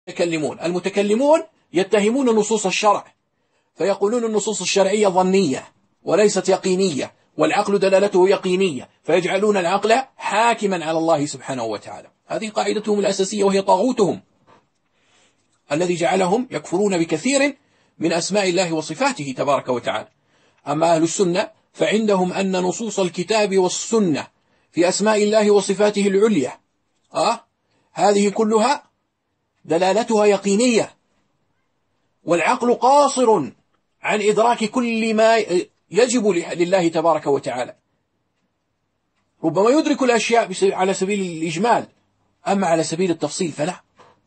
المتكلمون يتهمون نصوص الشرع فيقولون النصوص الشرعية ظنية وليست يقينية، والعقل دلالته يقينية، فيجعلون العقل حاكما على الله سبحانه وتعالى. هذه قاعدتهم الأساسية، وهي طاغوتهم الذي جعلهم يكفرون بكثير من أسماء الله وصفاته تبارك وتعالى. أما أهل السنة فعندهم أن نصوص الكتاب والسنة في أسماء الله وصفاته العليا هذه كلها دلالتها يقينية، والعقل قاصر عن إدراك كل ما يجب لله تبارك وتعالى. ربما يدرك الأشياء على سبيل الإجمال، أما على سبيل التفصيل فلا،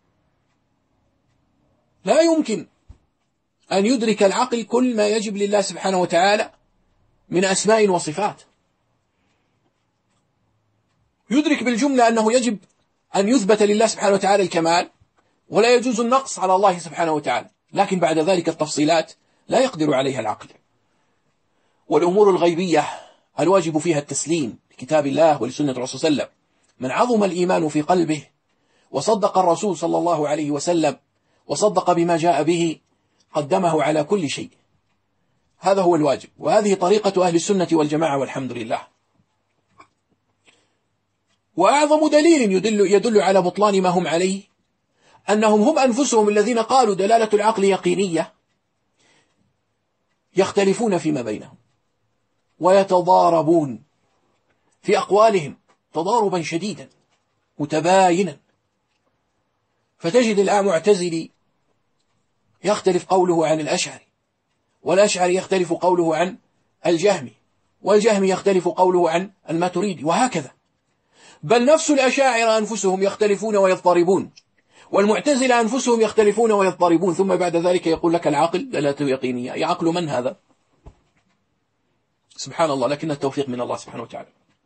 لا يمكن أن يدرك العقل كل ما يجب لله سبحانه وتعالى من أسماء وصفات. يدرك بالجملة أنه يجب أن يثبت لله سبحانه وتعالى الكمال، ولا يجوز النقص على الله سبحانه وتعالى، لكن بعد ذلك التفصيلات لا يقدر عليها العقل. والأمور الغيبية الواجب فيها التسليم لكتاب الله ولسنة الرسول صلى الله عليه وسلم. من عظم الإيمان في قلبه وصدق الرسول صلى الله عليه وسلم وصدق بما جاء به قدمه على كل شيء. هذا هو الواجب، وهذه طريقة أهل السنة والجماعة والحمد لله. وأعظم دليل يدل على بطلان ما هم عليه أنهم هم أنفسهم الذين قالوا دلالة العقل يقينية يختلفون فيما بينهم ويتضاربون في أقوالهم تضاربا شديدا متباينا. فتجد المعتزلي يختلف قوله عن الأشعري، والأشعري يختلف قوله عن الجهمي، والجهمي يختلف قوله عن الماتريدي، وهكذا. بل نفس الأشاعرة أنفسهم يختلفون ويضطربون، والمعتزلة أنفسهم يختلفون ويضطربون، ثم بعد ذلك يقول لك العقل دلالته يقينية. يا عقل من هذا؟ سبحان الله، لكن التوفيق من الله سبحانه وتعالى.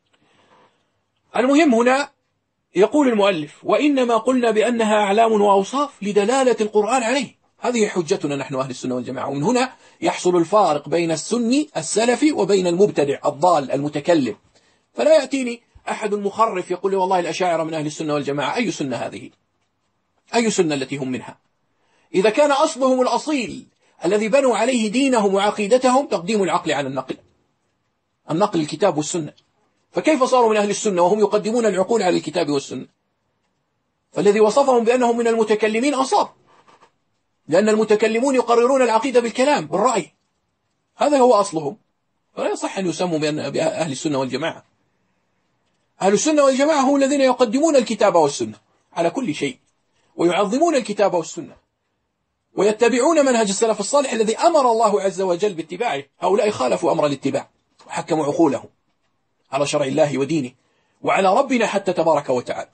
المهم هنا يقول المؤلف: وإنما قلنا بأنها أعلام وأوصاف لدلالة القرآن عليه. هذه حجتنا نحن أهل السنة والجماعة. ومن هنا يحصل الفارق بين السني السلفي وبين المبتدع الضال المتكلم. فلا يأتيني أحد مخرف يقول لي والله الأشاعرة من أهل السنة والجماعة. أي سنة هذه؟ أي سنة التي هم منها؟ إذا كان أصلهم الأصيل الذي بنوا عليه دينهم وعقيدتهم تقديم العقل على النقل الكتاب والسنة، فكيف صاروا من أهل السنة وهم يقدمون العقول على الكتاب والسنة؟ فالذي وصفهم بأنهم من المتكلمين أصاب، لأن المتكلمون يقررون العقيدة بالكلام بالرأي، هذا هو أصلهم. فلا يصح أن يسموا بأهل السنة والجماعة. أهل السنة والجماعة هم الذين يقدمون الكتاب والسنة على كل شيء، ويعظمون الكتاب والسنة، ويتبعون منهج السلف الصالح الذي أمر الله عز وجل باتباعه. هؤلاء خالفوا أمر الاتباع وحكموا عقولهم على شرع الله ودينه وعلى ربنا حتى تبارك وتعالى.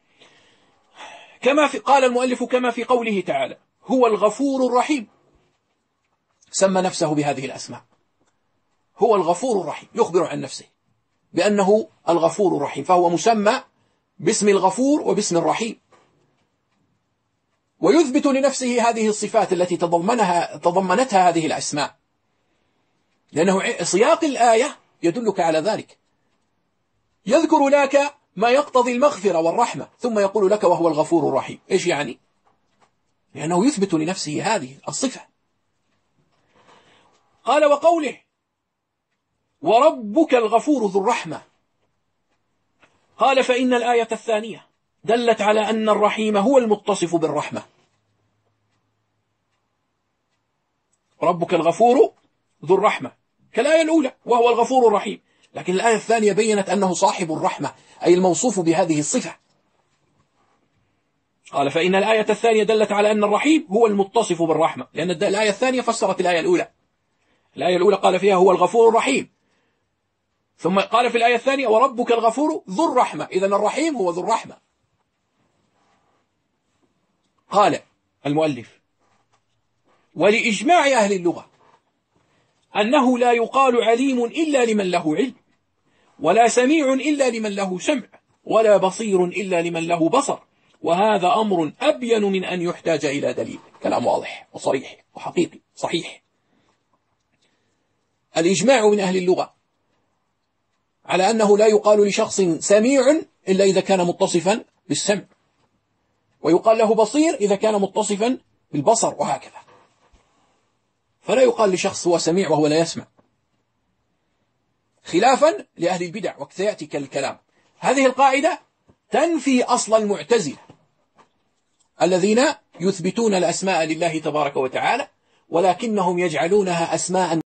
قال المؤلف: كما في قوله تعالى: هو الغفور الرحيم. سمى نفسه بهذه الأسماء، هو الغفور الرحيم، يخبر عن نفسه بأنه الغفور الرحيم، فهو مسمى باسم الغفور وباسم الرحيم، ويثبت لنفسه هذه الصفات التي تضمنتها هذه الأسماء، لأنه سياق الآية يدلك على ذلك. يذكر لك ما يقتضي المغفرة والرحمة، ثم يقول لك وهو الغفور الرحيم. إيش يعني؟ لأنه يثبت لنفسه هذه الصفة. قال: وقوله: وربك الغفور ذو الرحمة. قال: فإن الآية الثانية دلت على أن الرحيم هو المتصف بالرحمة. ربك الغفور ذو الرحمة كالآية الأولى، وهو الغفور الرحيم. لكن الآية الثانية بيّنت أنه صاحب الرحمة، أي الموصوف بهذه الصفة. قال: فإن الآية الثانية دلت على أن الرحيم هو المتصف بالرحمة، لأن الآية الثانية فسرت الآية الأولى. الآية الأولى قال فيها هو الغفور الرحيم، ثم قال في الآية الثانية وربك الغفور ذو الرحمة، إذن الرحيم هو ذو الرحمة. قال المؤلف: ولإجماع أهل اللغة أنه لا يقال عليم إلا لمن له علم، ولا سميع إلا لمن له سمع، ولا بصير إلا لمن له بصر، وهذا أمر أبين من أن يحتاج إلى دليل. كلام واضح وصريح وحقيقي صحيح. الإجماع من أهل اللغة على أنه لا يقال لشخص سميع إلا إذا كان متصفا بالسمع، ويقال له بصير إذا كان متصفا بالبصر، وهكذا. فلا يقال لشخص هو سميع وهو لا يسمع، خلافا لأهل البدع، وسيأتي كالكلام. هذه القاعدة تنفي أصل المعتزلة الذين يثبتون الأسماء لله تبارك وتعالى، ولكنهم يجعلونها أسماء